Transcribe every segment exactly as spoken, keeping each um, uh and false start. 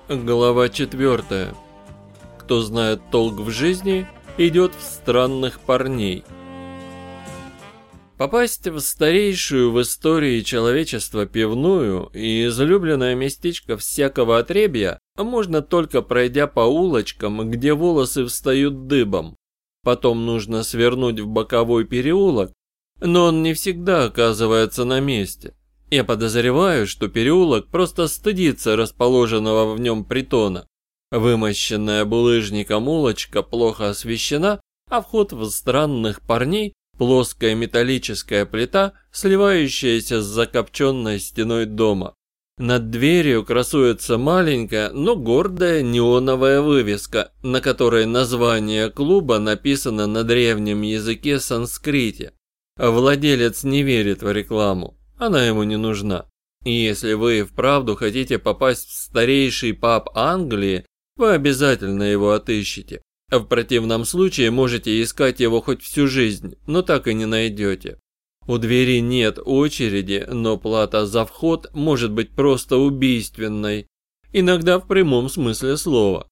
Глава четвертая. Кто знает толк в жизни, идет в странных парней. Попасть в старейшую в истории человечества пивную и излюбленное местечко всякого отребья можно только пройдя по улочкам, где волосы встают дыбом. Потом нужно свернуть в боковой переулок, но он не всегда оказывается на месте. Я подозреваю, что переулок просто стыдится расположенного в нем притона. Вымощенная булыжником улочка плохо освещена, а вход в странных парней – плоская металлическая плита, сливающаяся с закопченной стеной дома. Над дверью красуется маленькая, но гордая неоновая вывеска, на которой название клуба написано на древнем языке санскрите. Владелец не верит в рекламу. Она ему не нужна. И если вы вправду хотите попасть в старейший паб Англии, вы обязательно его отыщете. В противном случае можете искать его хоть всю жизнь, но так и не найдете. У двери нет очереди, но плата за вход может быть просто убийственной. Иногда в прямом смысле слова.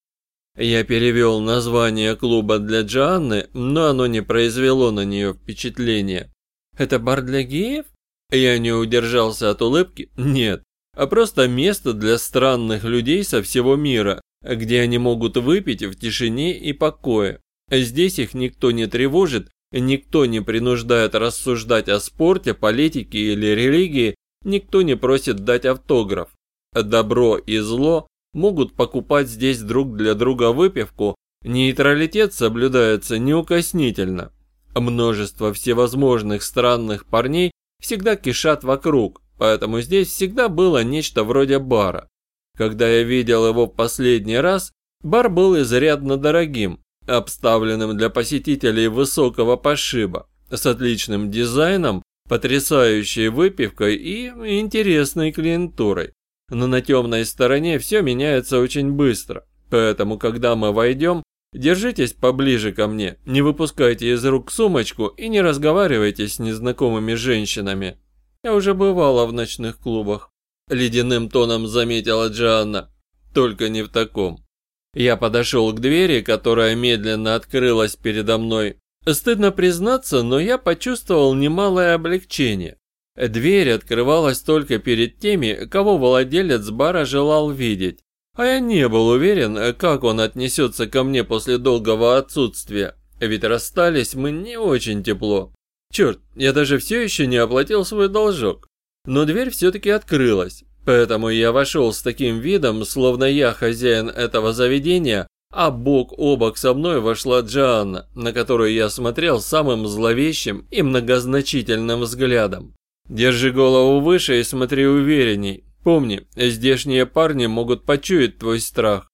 Я перевел название клуба для Джоанны, но оно не произвело на нее впечатления. Это бар для геев? Я не удержался от улыбки. Нет, а просто место для странных людей со всего мира, где они могут выпить в тишине и покое. Здесь их никто не тревожит, никто не принуждает рассуждать о спорте, политике или религии, никто не просит дать автограф. Добро и зло могут покупать здесь друг для друга выпивку, нейтралитет соблюдается неукоснительно. Множество всевозможных странных парней всегда кишат вокруг, поэтому здесь всегда было нечто вроде бара. Когда я видел его в последний раз, бар был изрядно дорогим, обставленным для посетителей высокого пошиба, с отличным дизайном, потрясающей выпивкой и интересной клиентурой. Но на темной стороне все меняется очень быстро, поэтому когда мы войдем, держитесь поближе ко мне, не выпускайте из рук сумочку и не разговаривайте с незнакомыми женщинами. Я уже бывала в ночных клубах. Ледяным тоном заметила Джоанна. Только не в таком. Я подошел к двери, которая медленно открылась передо мной. Стыдно признаться, но я почувствовал немалое облегчение. Дверь открывалась только перед теми, кого владелец бара желал видеть. А я не был уверен, как он отнесется ко мне после долгого отсутствия, ведь расстались мы не очень тепло. Черт, я даже все еще не оплатил свой должок. Но дверь все-таки открылась, поэтому я вошел с таким видом, словно я хозяин этого заведения, а бок о бок со мной вошла Джоанна, на которую я смотрел самым зловещим и многозначительным взглядом. Держи голову выше и смотри уверенней. Помни, здешние парни могут почуять твой страх.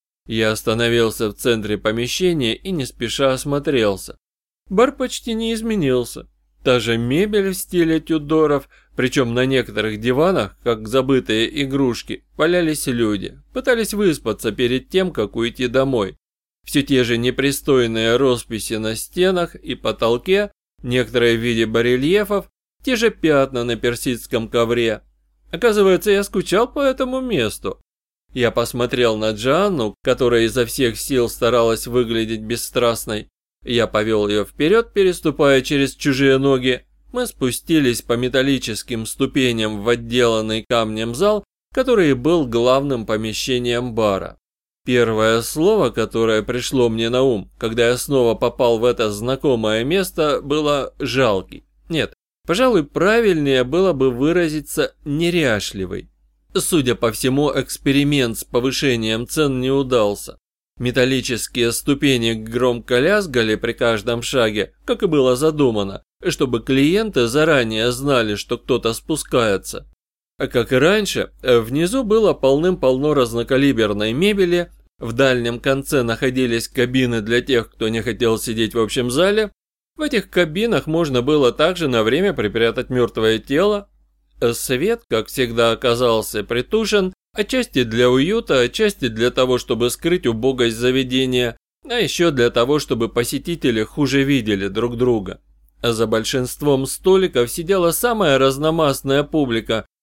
Я остановился в центре помещения и не спеша осмотрелся. Бар почти не изменился. Та же мебель в стиле Тюдоров, причем на некоторых диванах, как забытые игрушки, валялись люди, пытались выспаться перед тем, как уйти домой. Все те же непристойные росписи на стенах и потолке, некоторые в виде барельефов, те же пятна на персидском ковре. Оказывается, я скучал по этому месту. Я посмотрел на Джоанну, которая изо всех сил старалась выглядеть бесстрастной. Я повел ее вперед, переступая через чужие ноги. Мы спустились по металлическим ступеням в отделанный камнем зал, который был главным помещением бара. Первое слово, которое пришло мне на ум, когда я снова попал в это знакомое место, было «жалкий». Нет. Пожалуй, правильнее было бы выразиться «неряшливый». Судя по всему, эксперимент с повышением цен не удался. Металлические ступени громко лязгали при каждом шаге, как и было задумано, чтобы клиенты заранее знали, что кто-то спускается. Как и раньше, внизу было полным-полно разнокалиберной мебели, в дальнем конце находились кабины для тех, кто не хотел сидеть в общем зале. В этих кабинах можно было также на время припрятать мертвое тело. Свет, как всегда, оказался притушен, отчасти для уюта, отчасти для того, чтобы скрыть убогость заведения, а еще для того, чтобы посетители хуже видели друг друга. За большинством столиков сидела самая разномастная публика,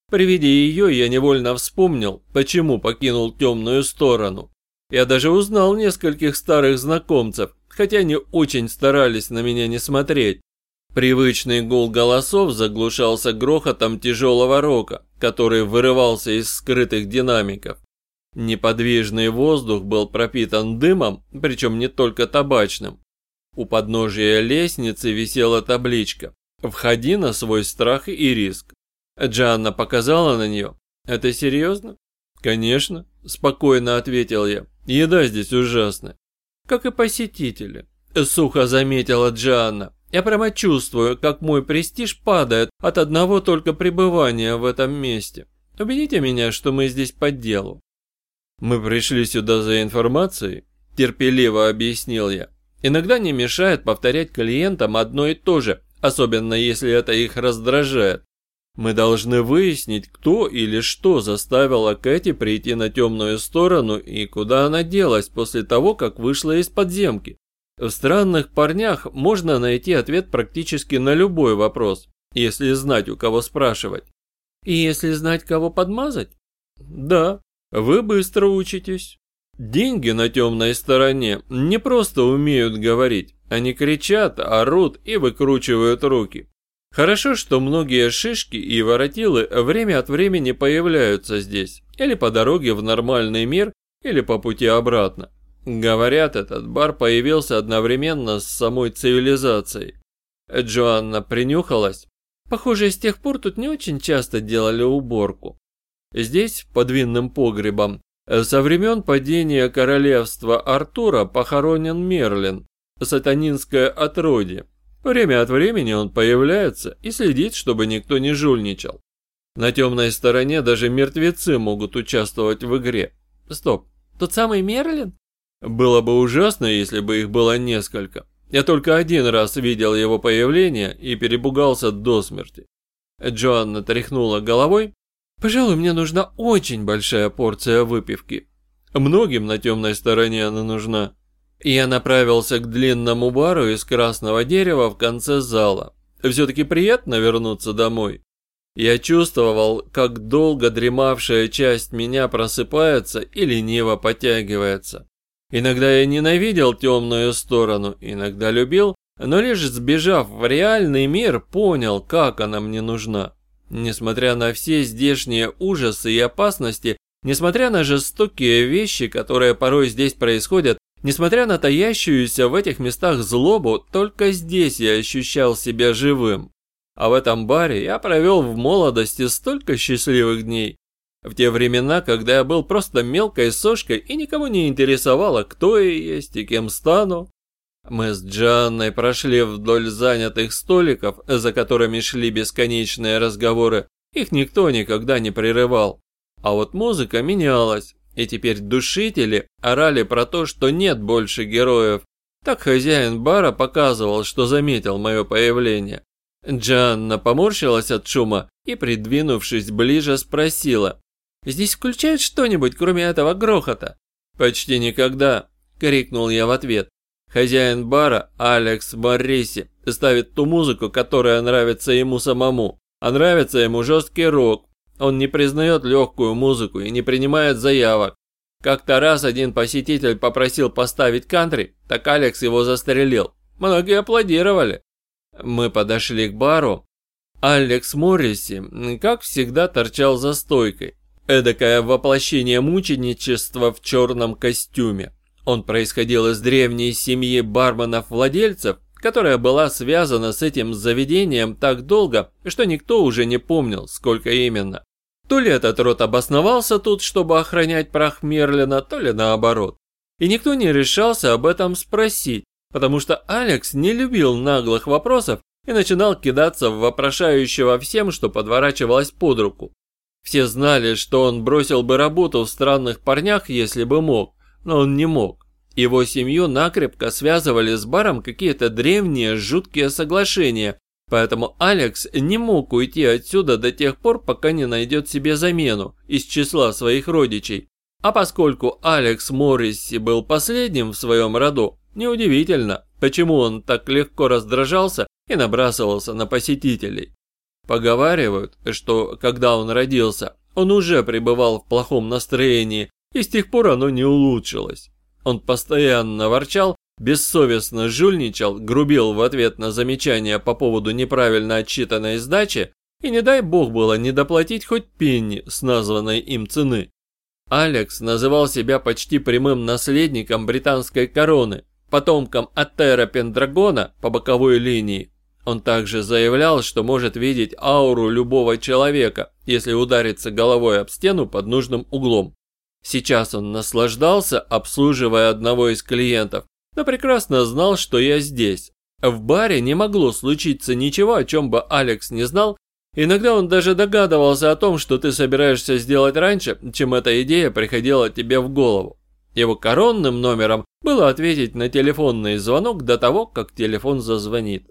При виде ее я невольно вспомнил, почему покинул темную сторону. Я даже узнал нескольких старых знакомцев, хотя они очень старались на меня не смотреть. Привычный гул голосов заглушался грохотом тяжелого рока, который вырывался из скрытых динамиков. Неподвижный воздух был пропитан дымом, причем не только табачным. У подножия лестницы висела табличка «Входи на свой страх и риск». Джанна показала на нее. «Это серьезно?» «Конечно», – спокойно ответил я. «Еда здесь ужасная». «Как и посетители», – сухо заметила Джанна. «Я прямо чувствую, как мой престиж падает от одного только пребывания в этом месте. Убедите меня, что мы здесь по делу». «Мы пришли сюда за информацией», – терпеливо объяснил я. «Иногда не мешает повторять клиентам одно и то же, особенно если это их раздражает. Мы должны выяснить, кто или что заставило Кэти прийти на темную сторону и куда она делась после того, как вышла из подземки. В странных парнях можно найти ответ практически на любой вопрос, если знать, у кого спрашивать. И если знать, кого подмазать? Да, вы быстро учитесь. Деньги на темной стороне не просто умеют говорить, они кричат, орут и выкручивают руки. Хорошо, что многие шишки и воротилы время от времени появляются здесь, или по дороге в нормальный мир, или по пути обратно. Говорят, этот бар появился одновременно с самой цивилизацией. Джоанна принюхалась. Похоже, с тех пор тут не очень часто делали уборку. Здесь, под винным погребом, со времен падения королевства Артура похоронен Мерлин, сатанинское отродье. Время от времени он появляется и следит, чтобы никто не жульничал. На темной стороне даже мертвецы могут участвовать в игре. Стоп, тот самый Мерлин? Было бы ужасно, если бы их было несколько. Я только один раз видел его появление и перепугался до смерти. Джоанна тряхнула головой. Пожалуй, мне нужна очень большая порция выпивки. Многим на темной стороне она нужна. Я направился к длинному бару из красного дерева в конце зала. Все-таки приятно вернуться домой. Я чувствовал, как долго дремавшая часть меня просыпается и лениво подтягивается. Иногда я ненавидел темную сторону, иногда любил, но лишь сбежав в реальный мир, понял, как она мне нужна. Несмотря на все здешние ужасы и опасности, несмотря на жестокие вещи, которые порой здесь происходят, несмотря на таящуюся в этих местах злобу, только здесь я ощущал себя живым. А в этом баре я провел в молодости столько счастливых дней. В те времена, когда я был просто мелкой сошкой и никого не интересовало, кто я есть и кем стану. Мы с Джанной прошли вдоль занятых столиков, за которыми шли бесконечные разговоры. Их никто никогда не прерывал. А вот музыка менялась. И теперь душители орали про то, что нет больше героев. Так хозяин бара показывал, что заметил мое появление. Джанна поморщилась от шума и, придвинувшись ближе, спросила. «Здесь включают что-нибудь, кроме этого грохота?» «Почти никогда», — крикнул я в ответ. Хозяин бара, Алекс Морриси, ставит ту музыку, которая нравится ему самому. А нравится ему жесткий рок. Он не признает легкую музыку и не принимает заявок. Как-то раз один посетитель попросил поставить кантри, так Алекс его застрелил. Многие аплодировали. Мы подошли к бару. Алекс Морриси, как всегда, торчал за стойкой. Эдакое воплощение мученичества в черном костюме. Он происходил из древней семьи барменов-владельцев, которая была связана с этим заведением так долго, что никто уже не помнил, сколько именно. То ли этот род обосновался тут, чтобы охранять прах Мерлина, то ли наоборот. И никто не решался об этом спросить, потому что Алекс не любил наглых вопросов и начинал кидаться в вопрошающего всем, что подворачивалось под руку. Все знали, что он бросил бы работу в странных парнях, если бы мог, но он не мог. Его семью накрепко связывали с баром какие-то древние жуткие соглашения, поэтому Алекс не мог уйти отсюда до тех пор, пока не найдет себе замену из числа своих родичей. А поскольку Алекс Морриси был последним в своем роду, неудивительно, почему он так легко раздражался и набрасывался на посетителей. Поговаривают, что когда он родился, он уже пребывал в плохом настроении, и с тех пор оно не улучшилось. Он постоянно ворчал, бессовестно жульничал, грубил в ответ на замечания по поводу неправильно отсчитанной сдачи, и не дай бог было не доплатить хоть пенни с названной им цены. Алекс называл себя почти прямым наследником британской короны, потомком Атера Пендрагона по боковой линии. Он также заявлял, что может видеть ауру любого человека, если удариться головой об стену под нужным углом. Сейчас он наслаждался, обслуживая одного из клиентов, но прекрасно знал, что я здесь. В баре не могло случиться ничего, о чем бы Алекс не знал. Иногда он даже догадывался о том, что ты собираешься сделать раньше, чем эта идея приходила тебе в голову. Его коронным номером было ответить на телефонный звонок до того, как телефон зазвонит.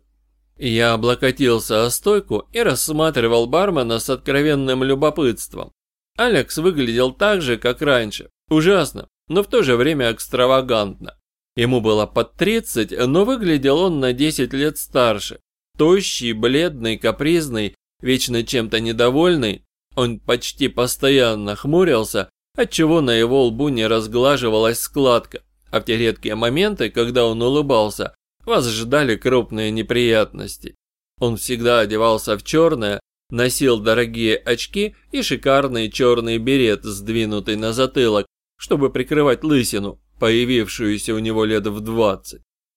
Я облокотился о стойку и рассматривал бармена с откровенным любопытством. Алекс выглядел так же, как раньше. Ужасно, но в то же время экстравагантно. Ему было под тридцать, но выглядел он на десять лет старше. Тощий, бледный, капризный, вечно чем-то недовольный. Он почти постоянно хмурился, отчего на его лбу не разглаживалась складка. А в те редкие моменты, когда он улыбался, вас ждали крупные неприятности. Он всегда одевался в черное, носил дорогие очки и шикарный черный берет, сдвинутый на затылок, чтобы прикрывать лысину, появившуюся у него лет в двадцать.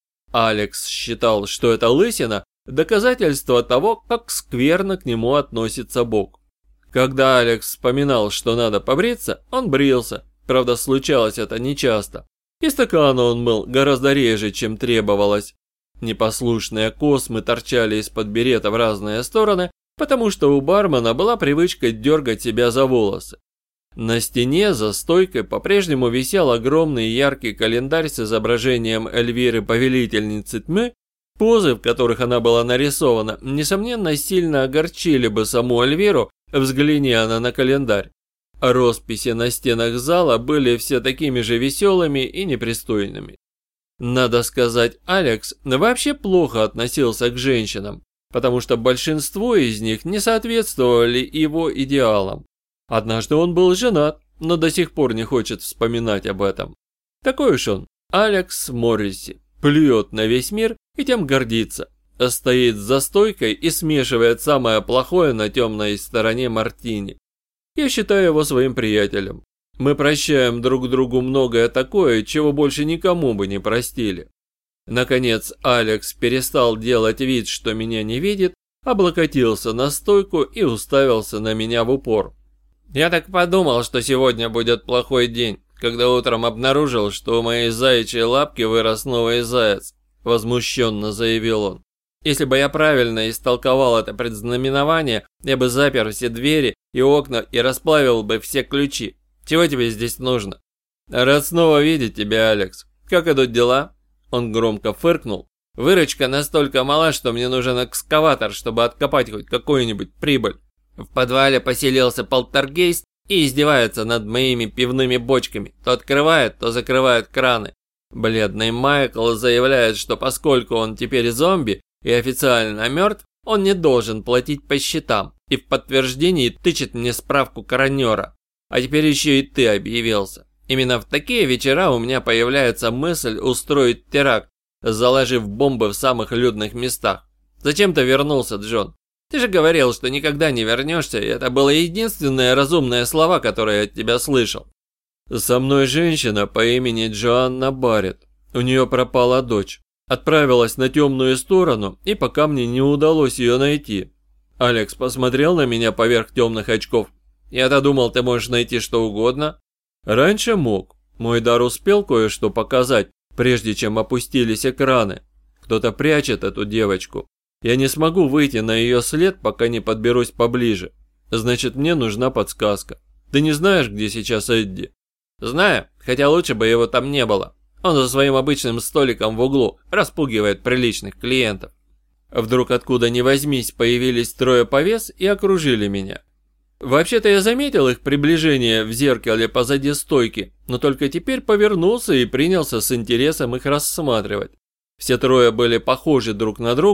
Алекс считал, что эта лысина – доказательство того, как скверно к нему относится Бог. Когда Алекс вспоминал, что надо побриться, он брился, правда случалось это нечасто. И стакан он мыл гораздо реже, чем требовалось. Непослушные космы торчали из-под берета в разные стороны, потому что у бармена была привычка дергать себя за волосы. На стене за стойкой по-прежнему висел огромный яркий календарь с изображением Эльвиры, повелительницы тьмы. Позы, в которых она была нарисована, несомненно сильно огорчили бы саму Эльвиру, взгляни она на календарь. Росписи на стенах зала были все такими же веселыми и непристойными. Надо сказать, Алекс вообще плохо относился к женщинам, потому что большинство из них не соответствовали его идеалам. Однажды он был женат, но до сих пор не хочет вспоминать об этом. Такой уж он, Алекс Морриси, плюет на весь мир и тем гордится. Стоит за стойкой и смешивает самое плохое на темной стороне мартини. Я считаю его своим приятелем. Мы прощаем друг другу многое такое, чего больше никому бы не простили. Наконец, Алекс перестал делать вид, что меня не видит, облокотился на стойку и уставился на меня в упор. Я так подумал, что сегодня будет плохой день, когда утром обнаружил, что у моей заячьей лапки вырос новый заяц, возмущенно заявил он. Если бы я правильно истолковал это предзнаменование, я бы запер все двери и окна и расплавил бы все ключи. Чего тебе здесь нужно? Рад снова видеть тебя, Алекс. Как идут дела? Он громко фыркнул. Выручка настолько мала, что мне нужен экскаватор, чтобы откопать хоть какую-нибудь прибыль. В подвале поселился полтергейст и издевается над моими пивными бочками. То открывает, то закрывает краны. Бледный Майкл заявляет, что поскольку он теперь зомби и официально мертв, он не должен платить по счетам. И в подтверждении тычет мне справку коронера. А теперь еще и ты объявился. Именно в такие вечера у меня появляется мысль устроить теракт, заложив бомбы в самых людных местах. Зачем ты вернулся, Джон? Ты же говорил, что никогда не вернешься, и это было единственное разумное слова, которые я от тебя слышал. Со мной женщина по имени Джоанна Барретт. У нее пропала дочь. Отправилась на темную сторону, и пока мне не удалось ее найти. Алекс посмотрел на меня поверх темных очков. Я-то думал, ты можешь найти что угодно. Раньше мог. Мой дар успел кое-что показать, прежде чем опустились экраны. Кто-то прячет эту девочку. Я не смогу выйти на ее след, пока не подберусь поближе. Значит, мне нужна подсказка. Ты не знаешь, где сейчас Эдди? Знаю, хотя лучше бы его там не было. Он за своим обычным столиком в углу распугивает приличных клиентов. Вдруг откуда ни возьмись появились трое повес и окружили меня. Вообще-то я заметил их приближение в зеркале позади стойки, но только теперь повернулся и принялся с интересом их рассматривать. Все трое были похожи друг на друга,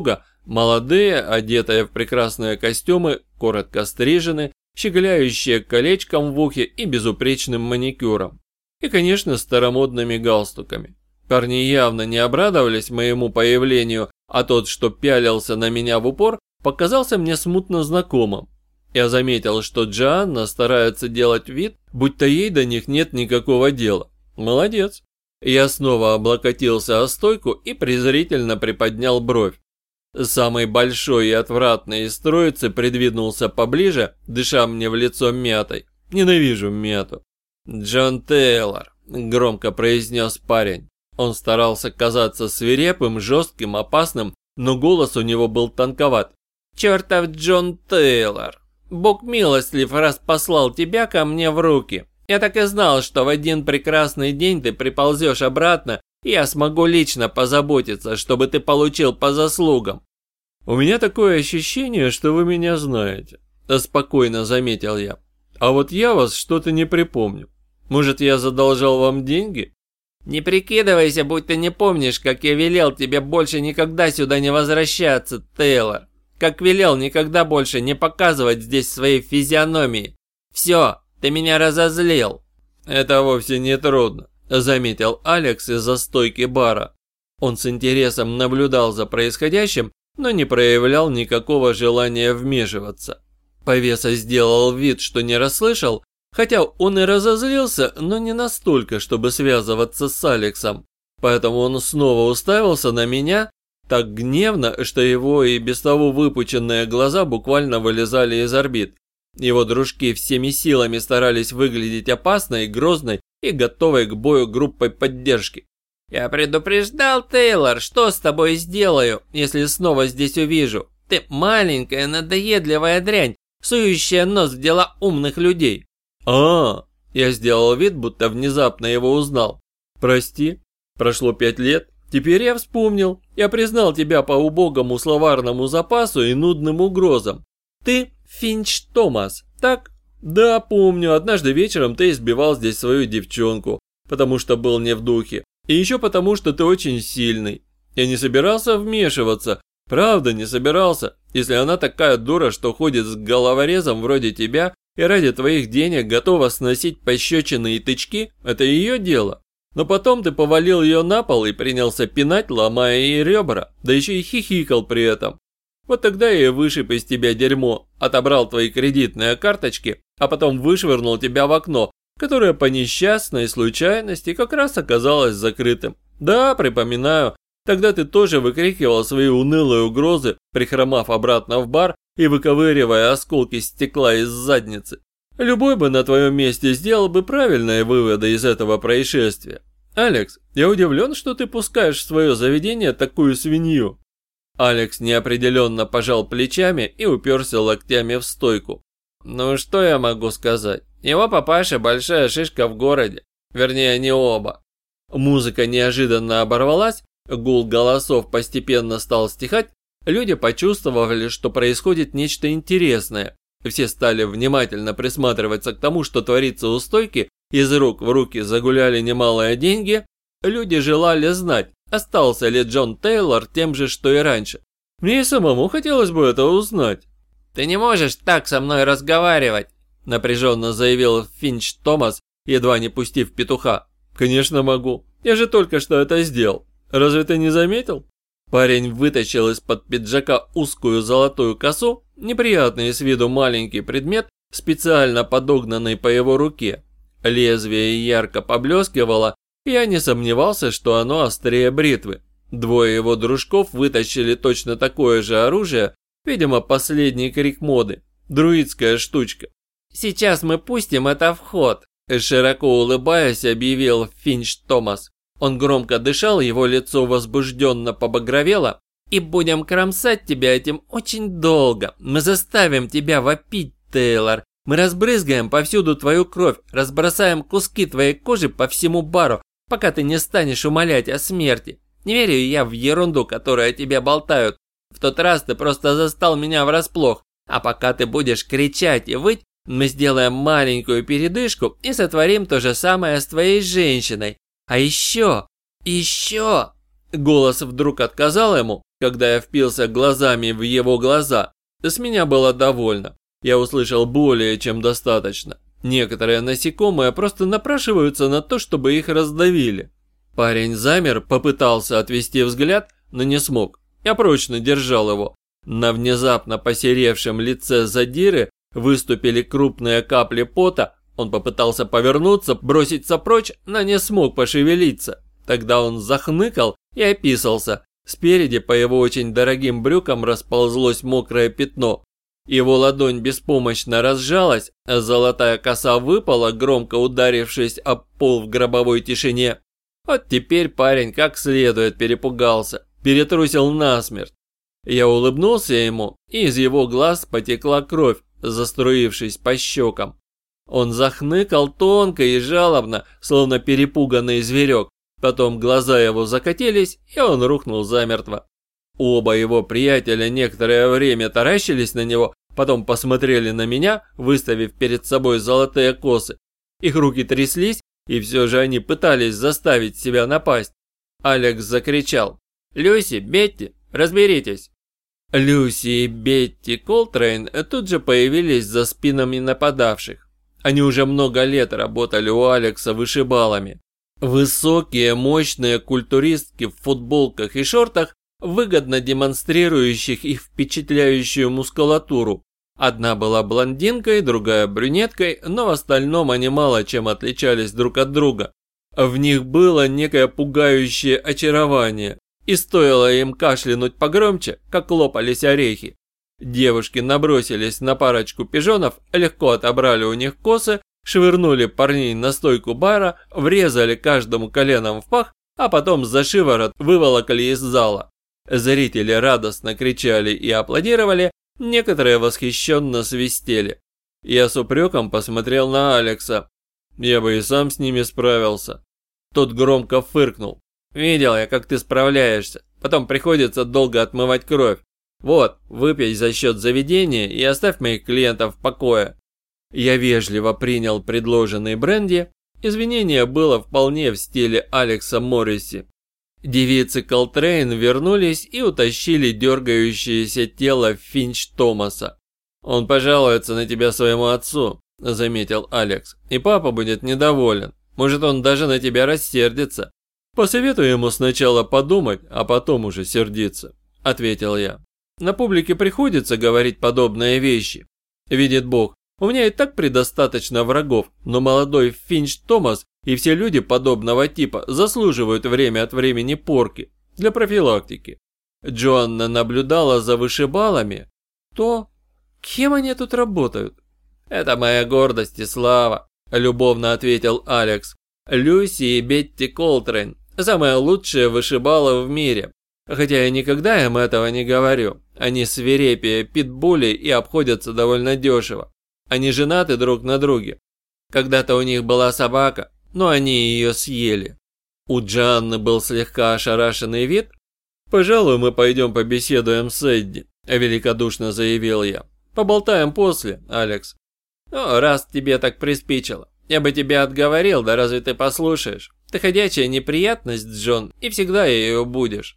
Молодые, одетые в прекрасные костюмы, коротко стрижены, щеголяющие колечком в ухе и безупречным маникюром. И, конечно, старомодными галстуками. Парни явно не обрадовались моему появлению, а тот, что пялился на меня в упор, показался мне смутно знакомым. Я заметил, что Джоанна старается делать вид, будто ей до них нет никакого дела. Молодец. Я снова облокотился о стойку и презрительно приподнял бровь. Самый большой и отвратный из троицы придвинулся поближе, дыша мне в лицо мятой. Ненавижу мяту. «Джон Тейлор», — громко произнес парень. Он старался казаться свирепым, жестким, опасным, но голос у него был тонковат. «Чертов Джон Тейлор! Бог милостлив, раз послал тебя ко мне в руки. Я так и знал, что в один прекрасный день ты приползешь обратно, и я смогу лично позаботиться, чтобы ты получил по заслугам». «У меня такое ощущение, что вы меня знаете», – спокойно заметил я. «А вот я вас что-то не припомню. Может, я задолжал вам деньги?» «Не прикидывайся, будь ты не помнишь, как я велел тебе больше никогда сюда не возвращаться, Тейлор. Как велел никогда больше не показывать здесь своей физиономии. Все, ты меня разозлил». «Это вовсе не трудно», – заметил Алекс из-за стойки бара. Он с интересом наблюдал за происходящим, но не проявлял никакого желания вмешиваться. Повеса сделал вид, что не расслышал, хотя он и разозлился, но не настолько, чтобы связываться с Алексом. Поэтому он снова уставился на меня так гневно, что его и без того выпученные глаза буквально вылезали из орбит. Его дружки всеми силами старались выглядеть опасной, грозной и готовой к бою группой поддержки. «Я предупреждал, Тейлор, что с тобой сделаю, если снова здесь увижу. Ты маленькая, надоедливая дрянь, сующая нос в дела умных людей». «А-а-а!» Я сделал вид, будто внезапно его узнал. «Прости, прошло пять лет. Теперь я вспомнил. Я признал тебя по убогому словарному запасу и нудным угрозам. Ты Финч Томас, так?» «Да, помню, однажды вечером ты избивал здесь свою девчонку, потому что был не в духе. И еще потому, что ты очень сильный. Я не собирался вмешиваться, правда не собирался, если она такая дура, что ходит с головорезом вроде тебя и ради твоих денег готова сносить пощечины и тычки, это ее дело. Но потом ты повалил ее на пол и принялся пинать, ломая ей ребра, да еще и хихикал при этом. Вот тогда я и вышиб из тебя дерьмо, отобрал твои кредитные карточки, а потом вышвырнул тебя в окно, которое по несчастной случайности как раз оказалось закрытым. Да, припоминаю, тогда ты тоже выкрикивал свои унылые угрозы, прихромав обратно в бар и выковыривая осколки стекла из задницы. Любой бы на твоем месте сделал бы правильные выводы из этого происшествия. Алекс, я удивлен, что ты пускаешь в свое заведение такую свинью». Алекс неопределенно пожал плечами и уперся локтями в стойку. «Ну что я могу сказать? Его папаша большая шишка в городе. Вернее, не оба». Музыка неожиданно оборвалась, гул голосов постепенно стал стихать, люди почувствовали, что происходит нечто интересное. Все стали внимательно присматриваться к тому, что творится у стойки, из рук в руки загуляли немалые деньги. Люди желали знать, остался ли Джон Тейлор тем же, что и раньше. Мне и самому хотелось бы это узнать. «Ты не можешь так со мной разговаривать», напряженно заявил Финч Томас, едва не пустив петуха. «Конечно могу, я же только что это сделал. Разве ты не заметил?» Парень вытащил из-под пиджака узкую золотую косу, неприятный с виду маленький предмет, специально подогнанный по его руке. Лезвие ярко поблескивало, и я не сомневался, что оно острее бритвы. Двое его дружков вытащили точно такое же оружие, видимо, последний крик моды, друидская штучка. «Сейчас мы пустим это в ход», широко улыбаясь, объявил Финч Томас. Он громко дышал, его лицо возбужденно побагровело. «И будем кромсать тебя этим очень долго. Мы заставим тебя вопить, Тейлор. Мы разбрызгаем повсюду твою кровь, разбросаем куски твоей кожи по всему бару, пока ты не станешь умолять о смерти. Не верю я в ерунду, которую о тебе болтают. В тот раз ты просто застал меня врасплох. А пока ты будешь кричать и выть, мы сделаем маленькую передышку и сотворим то же самое с твоей женщиной. А еще, еще...» Голос вдруг отказал ему, когда я впился глазами в его глаза. С меня было довольно. Я услышал более чем достаточно. Некоторые насекомые просто напрашиваются на то, чтобы их раздавили. Парень замер, попытался отвести взгляд, но не смог. Я прочно держал его. На внезапно посеревшем лице задиры выступили крупные капли пота. Он попытался повернуться, броситься прочь, но не смог пошевелиться. Тогда он захныкал и описался. Спереди по его очень дорогим брюкам расползлось мокрое пятно. Его ладонь беспомощно разжалась, а золотая коса выпала, громко ударившись об пол в гробовой тишине. Вот теперь парень как следует перепугался, перетрусил насмерть. Я улыбнулся ему, и из его глаз потекла кровь, заструившись по щекам. Он захныкал тонко и жалобно, словно перепуганный зверек. Потом глаза его закатились, и он рухнул замертво. Оба его приятеля некоторое время таращились на него, потом посмотрели на меня, выставив перед собой золотые косы. Их руки тряслись, и все же они пытались заставить себя напасть. Алекс закричал: «Люси, Бетти, разберитесь!» Люси и Бетти Колтрейн тут же появились за спинами нападавших. Они уже много лет работали у Алекса вышибалами. Высокие, мощные культуристки в футболках и шортах, выгодно демонстрирующих их впечатляющую мускулатуру. Одна была блондинкой, другая брюнеткой, но в остальном они мало чем отличались друг от друга. В них было некое пугающее очарование, и стоило им кашлянуть погромче, как лопались орехи. Девушки набросились на парочку пижонов, легко отобрали у них косы, швырнули парней на стойку бара, врезали каждому коленом в пах, а потом за шиворот выволокли из зала. Зрители радостно кричали и аплодировали, некоторые восхищенно свистели. Я с упреком посмотрел на Алекса. Я бы и сам с ними справился. Тот громко фыркнул. «Видел я, как ты справляешься. Потом приходится долго отмывать кровь. Вот, выпей за счет заведения и оставь моих клиентов в покое». Я вежливо принял предложенный бренди. Извинение было вполне в стиле Алекса Морриси. Девицы Колтрейн вернулись и утащили дергающееся тело Финч Томаса. «Он пожалуется на тебя своему отцу», — заметил Алекс, — «и папа будет недоволен. Может, он даже на тебя рассердится». «Посоветую ему сначала подумать, а потом уже сердиться», — ответил я. «На публике приходится говорить подобные вещи. Видит Бог, у меня и так предостаточно врагов, но молодой Финч Томас и все люди подобного типа заслуживают время от времени порки для профилактики». Джоанна наблюдала за вышибалами. «То, кем они тут работают?» «Это моя гордость и слава», — любовно ответил Алекс. «Люси и Бетти Колтрейн – самые лучшие вышибалы в мире. Хотя я никогда им этого не говорю. Они свирепее питбулей и обходятся довольно дешево. Они женаты друг на друге. Когда-то у них была собака, но они ее съели». У Джоанны был слегка ошарашенный вид. «Пожалуй, мы пойдем побеседуем с Эдди», – великодушно заявил я. «Поболтаем после, Алекс». «Ну, раз тебе так приспичило. Я бы тебя отговорил, да разве ты послушаешь? Ты ходячая неприятность, Джон, и всегда ее будешь».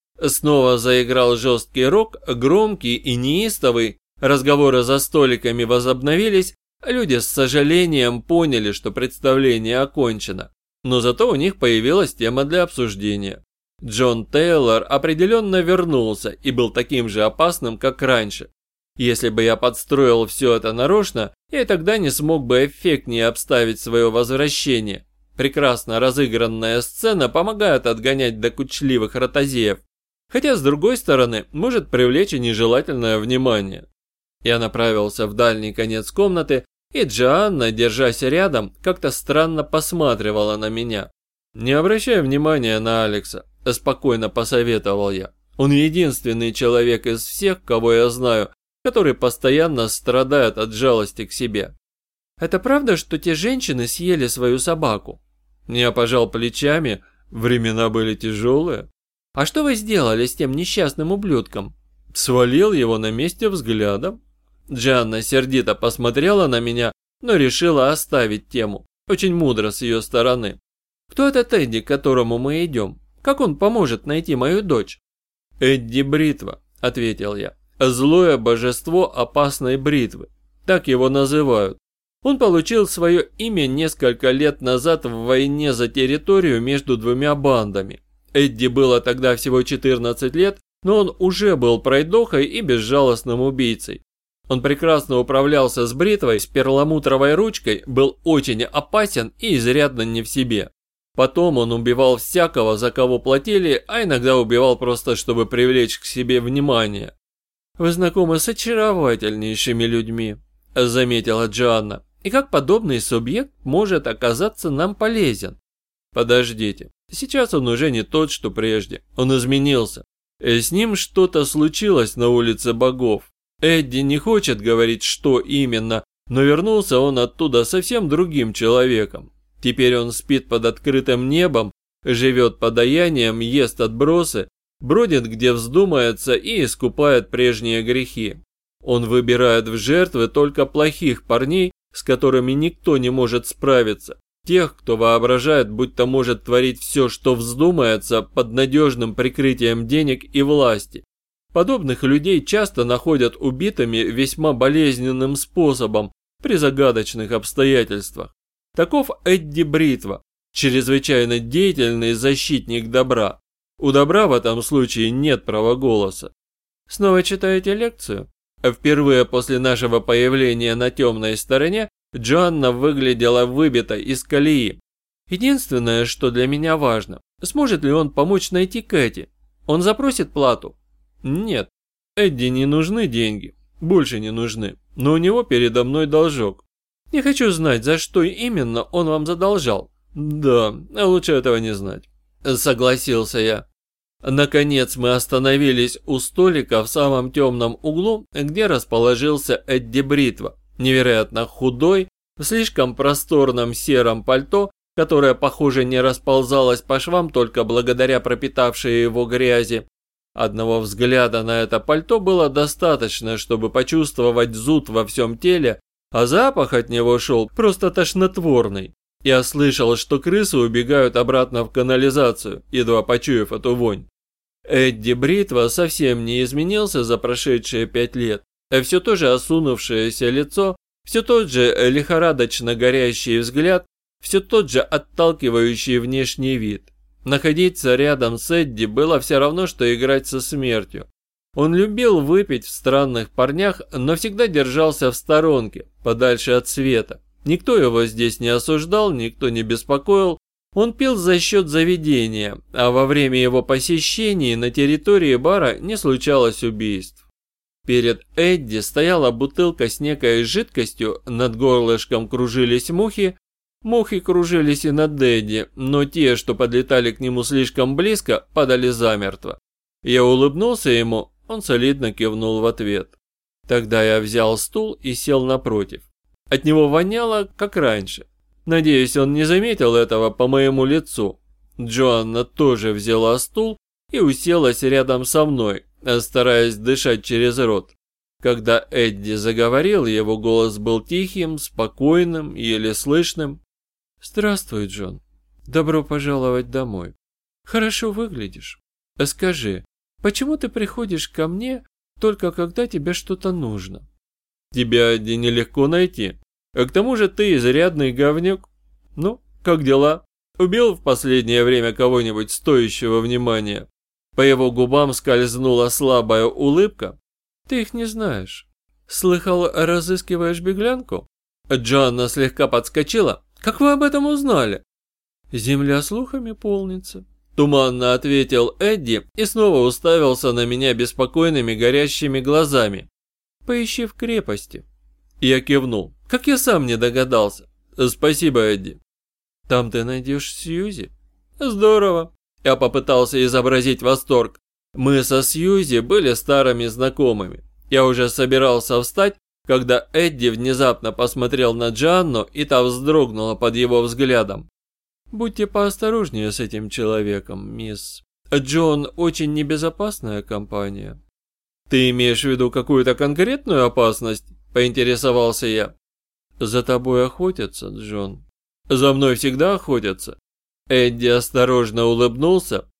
Снова заиграл жесткий рок, громкий и неистовый. Разговоры за столиками возобновились. Люди с сожалением поняли, что представление окончено. Но зато у них появилась тема для обсуждения. Джон Тейлор определенно вернулся и был таким же опасным, как раньше. Если бы я подстроил все это нарочно, я и тогда не смог бы эффектнее обставить свое возвращение. Прекрасно разыгранная сцена помогает отгонять докучливых ротозеев, хотя с другой стороны может привлечь и нежелательное внимание. Я направился в дальний конец комнаты, и Джоанна, держась рядом, как-то странно посматривала на меня. «Не обращай внимания на Алекса», – спокойно посоветовал я. «Он единственный человек из всех, кого я знаю, который постоянно страдает от жалости к себе». «Это правда, что те женщины съели свою собаку?» Я пожал плечами, времена были тяжелые. «А что вы сделали с тем несчастным ублюдком?» Свалил его на месте взглядом. Джоанна сердито посмотрела на меня, но решила оставить тему. Очень мудро с ее стороны. «Кто этот Эдди, к которому мы идем? Как он поможет найти мою дочь?» «Эдди Бритва», — ответил я. «Злое божество опасной бритвы. Так его называют. Он получил свое имя несколько лет назад в войне за территорию между двумя бандами. Эдди было тогда всего четырнадцать лет, но он уже был пройдохой и безжалостным убийцей. Он прекрасно управлялся с бритвой, с перламутровой ручкой, был очень опасен и изрядно не в себе. Потом он убивал всякого, за кого платили, а иногда убивал просто, чтобы привлечь к себе внимание. «Вы знакомы с очаровательнейшими людьми», – заметила Джоанна. «И как подобный субъект может оказаться нам полезен?» «Подождите, сейчас он уже не тот, что прежде. Он изменился. С ним что-то случилось на улице богов. Эдди не хочет говорить, что именно, но вернулся он оттуда совсем другим человеком. Теперь он спит под открытым небом, живет подаянием, ест отбросы, бродит где вздумается и искупает прежние грехи. Он выбирает в жертвы только плохих парней, с которыми никто не может справиться. Тех, кто воображает, будто может творить все, что вздумается, под надежным прикрытием денег и власти. Подобных людей часто находят убитыми весьма болезненным способом при загадочных обстоятельствах. Таков Эдди Бритва, чрезвычайно деятельный защитник добра. У добра в этом случае нет права голоса. Снова читаете лекцию? Впервые после нашего появления на темной стороне Джоанна выглядела выбитой из колеи. Единственное, что для меня важно, сможет ли он помочь найти Кэти? Он запросит плату? Нет, Эдди не нужны деньги, больше не нужны, но у него передо мной должок. Не хочу знать, за что именно он вам задолжал. Да, лучше этого не знать. Согласился я. Наконец мы остановились у столика в самом темном углу, где расположился Эдди Бритва, невероятно худой, в слишком просторном сером пальто, которое, похоже, не расползалось по швам только благодаря пропитавшей его грязи. Одного взгляда на это пальто было достаточно, чтобы почувствовать зуд во всем теле, а запах от него шел просто тошнотворный. Я слышал, что крысы убегают обратно в канализацию, едва почуяв эту вонь. Эдди Бритва совсем не изменился за прошедшие пять лет. Все то же осунувшееся лицо, все тот же лихорадочно горящий взгляд, все тот же отталкивающий внешний вид. Находиться рядом с Эдди было все равно, что играть со смертью. Он любил выпить в странных парнях, но всегда держался в сторонке, подальше от света. Никто его здесь не осуждал, никто не беспокоил. Он пил за счет заведения, а во время его посещений на территории бара не случалось убийств. Перед Эдди стояла бутылка с некой жидкостью, над горлышком кружились мухи. Мухи кружились и над Эдди, но те, что подлетали к нему слишком близко, падали замертво. Я улыбнулся ему, он солидно кивнул в ответ. Тогда я взял стул и сел напротив. От него воняло, как раньше. Надеюсь, он не заметил этого по моему лицу. Джоанна тоже взяла стул и уселась рядом со мной, стараясь дышать через рот. Когда Эдди заговорил, его голос был тихим, спокойным, еле слышным. «Здравствуй, Джон. Добро пожаловать домой. Хорошо выглядишь. Скажи, почему ты приходишь ко мне только когда тебе что-то нужно?» «Тебя, Эдди, нелегко найти. А к тому же ты изрядный говнюк. Ну, как дела? Убил в последнее время кого-нибудь стоящего внимания?» По его губам скользнула слабая улыбка. «Ты их не знаешь. Слыхал, разыскиваешь беглянку?» Джоанна слегка подскочила. «Как вы об этом узнали?» «Земля слухами полнится», – туманно ответил Эдди и снова уставился на меня беспокойными горящими глазами. «Поищи в крепости». Я кивнул. «Как я сам не догадался». «Спасибо, Эдди». «Там ты найдешь Сьюзи». «Здорово». Я попытался изобразить восторг. Мы со Сьюзи были старыми знакомыми. Я уже собирался встать, когда Эдди внезапно посмотрел на Джоанну, и та вздрогнула под его взглядом. «Будьте поосторожнее с этим человеком, мисс. Джон очень небезопасная компания». «Ты имеешь в виду какую-то конкретную опасность?» – поинтересовался я. «За тобой охотятся, Джон». «За мной всегда охотятся». Эдди осторожно улыбнулся.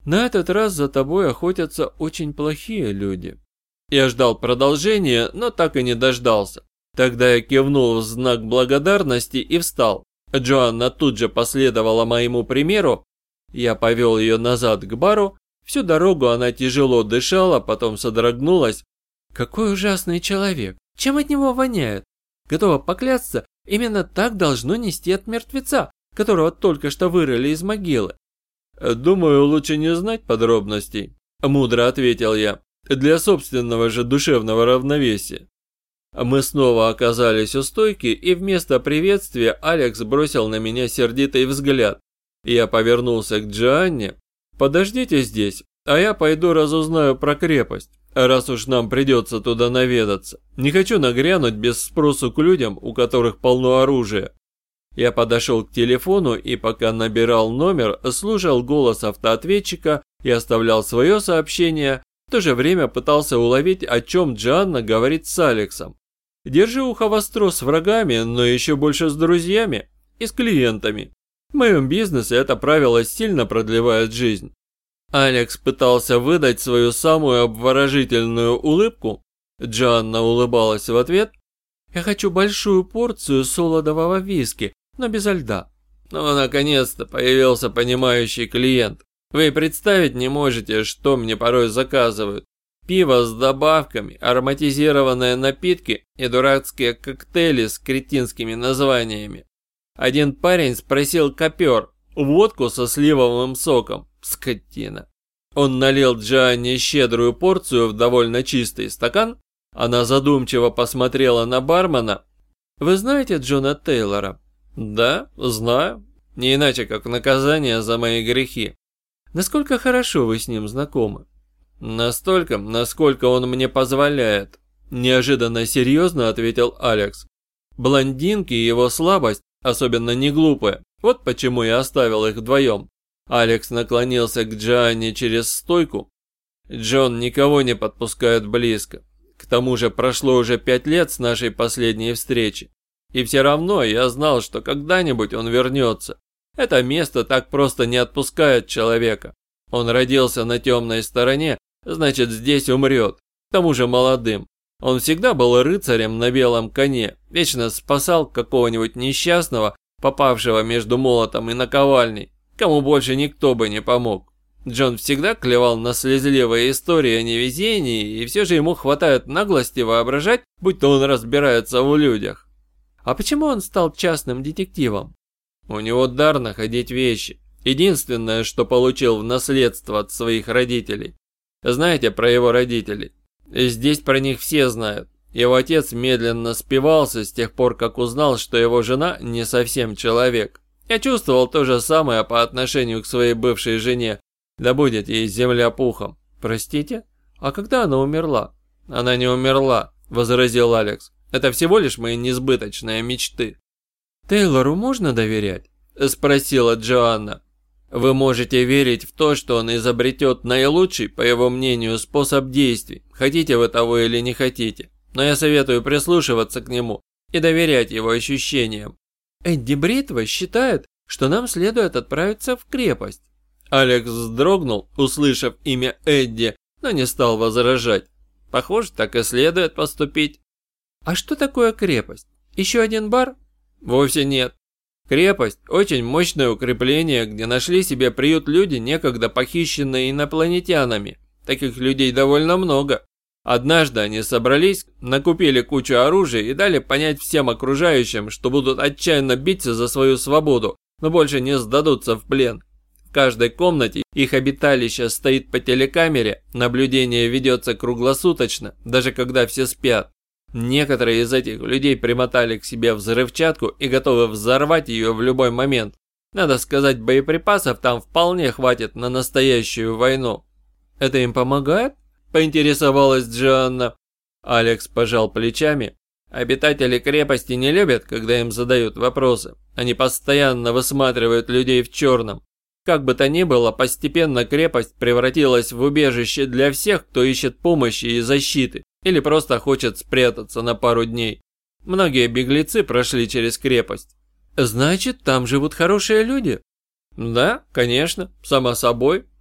На этот раз за тобой охотятся очень плохие люди». Я ждал продолжения, но так и не дождался. Тогда я кивнул в знак благодарности и встал. Джоанна тут же последовала моему примеру. Я повел ее назад к бару. Всю дорогу она тяжело дышала, потом содрогнулась. «Какой ужасный человек! Чем от него воняет? Готова поклясться, именно так должно нести от мертвеца, которого только что вырыли из могилы». «Думаю, лучше не знать подробностей», – мудро ответил я, – «для собственного же душевного равновесия». Мы снова оказались у стойки, и вместо приветствия Алекс бросил на меня сердитый взгляд. Я повернулся к Джоанне. «Подождите здесь, а я пойду разузнаю про крепость, раз уж нам придется туда наведаться. Не хочу нагрянуть без спросу к людям, у которых полно оружия». Я подошел к телефону и пока набирал номер, слушал голос автоответчика и оставлял свое сообщение, в то же время пытался уловить, о чем Джоанна говорит с Алексом. Держи ухо востро с врагами, но еще больше с друзьями и с клиентами. В моем бизнесе это правило сильно продлевает жизнь. Алекс пытался выдать свою самую обворожительную улыбку. Джоанна улыбалась в ответ. «Я хочу большую порцию солодового виски, но без льда». Ну, наконец-то появился понимающий клиент. Вы представить не можете, что мне порой заказывают. Пиво с добавками, ароматизированные напитки и дурацкие коктейли с кретинскими названиями. Один парень спросил копер, водку со сливовым соком, скотина. Он налил Джоанне щедрую порцию в довольно чистый стакан. Она задумчиво посмотрела на бармена. «Вы знаете Джона Тейлора?» «Да, знаю. Не иначе, как наказание за мои грехи». «Насколько хорошо вы с ним знакомы?» «Настолько, насколько он мне позволяет», – неожиданно серьезно ответил Алекс. «Блондинки и его слабость, особенно не глупые, вот почему я оставил их вдвоем». Алекс наклонился к Джоанне через стойку. «Джон никого не подпускает близко. К тому же прошло уже пять лет с нашей последней встречи. И все равно я знал, что когда-нибудь он вернется. Это место так просто не отпускает человека. Он родился на темной стороне, значит, здесь умрет. К тому же молодым. Он всегда был рыцарем на белом коне, вечно спасал какого-нибудь несчастного, попавшего между молотом и наковальней, кому больше никто бы не помог. Джон всегда клевал на слезливые истории о невезении, и все же ему хватает наглости воображать, будто он разбирается в людях». «А почему он стал частным детективом?» «У него дар находить вещи. Единственное, что получил в наследство от своих родителей. Знаете про его родителей? Здесь про них все знают. Его отец медленно спивался с тех пор, как узнал, что его жена не совсем человек. Я чувствовал то же самое по отношению к своей бывшей жене. Да будет ей земля пухом». «Простите? А когда она умерла?» «Она не умерла», – возразил Алекс. «Это всего лишь мои несбыточные мечты». «Тейлору можно доверять?» – спросила Джоанна. «Вы можете верить в то, что он изобретет наилучший, по его мнению, способ действий, хотите вы того или не хотите. Но я советую прислушиваться к нему и доверять его ощущениям». «Эдди Бритва считает, что нам следует отправиться в крепость». Алекс вздрогнул, услышав имя Эдди, но не стал возражать. «Похоже, так и следует поступить». «А что такое крепость? Еще один бар?» «Вовсе нет. Крепость – очень мощное укрепление, где нашли себе приют люди, некогда похищенные инопланетянами. Таких людей довольно много. Однажды они собрались, накупили кучу оружия и дали понять всем окружающим, что будут отчаянно биться за свою свободу, но больше не сдадутся в плен. В каждой комнате их обиталище стоит по телекамере, наблюдение ведется круглосуточно, даже когда все спят. Некоторые из этих людей примотали к себе взрывчатку и готовы взорвать ее в любой момент. Надо сказать, боеприпасов там вполне хватит на настоящую войну». «Это им помогает?» – поинтересовалась Джоанна. Алекс пожал плечами. «Обитатели крепости не любят, когда им задают вопросы. Они постоянно высматривают людей в черном. Как бы то ни было, постепенно крепость превратилась в убежище для всех, кто ищет помощи и защиты, или просто хочет спрятаться на пару дней. Многие беглецы прошли через крепость». «Значит, там живут хорошие люди?» «Да, конечно, само собой.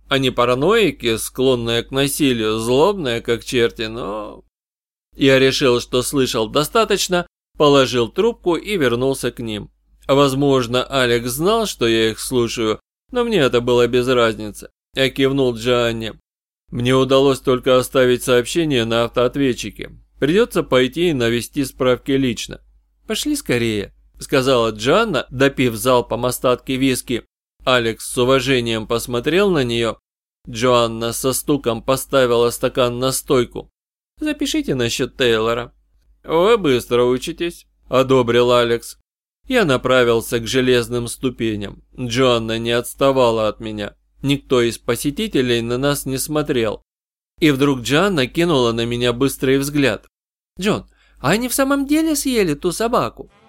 Они параноики, склонные к насилию, злобные как черти, но... Я решил, что слышал достаточно, положил трубку и вернулся к ним. Возможно, Алекс знал, что я их слушаю, но мне это было без разницы. Я кивнул Джоанне. Мне удалось только оставить сообщение на автоответчике. Придется пойти и навести справки лично. «Пошли скорее», — сказала Джоанна, допив залпом остатки виски. Алекс с уважением посмотрел на нее. Джоанна со стуком поставила стакан на стойку. «Запишите насчет Тейлора». «Вы быстро учитесь», — одобрил Алекс. Я направился к железным ступеням. Джоанна не отставала от меня. Никто из посетителей на нас не смотрел. И вдруг Джоанна кинула на меня быстрый взгляд. «Джон, а они в самом деле съели ту собаку?»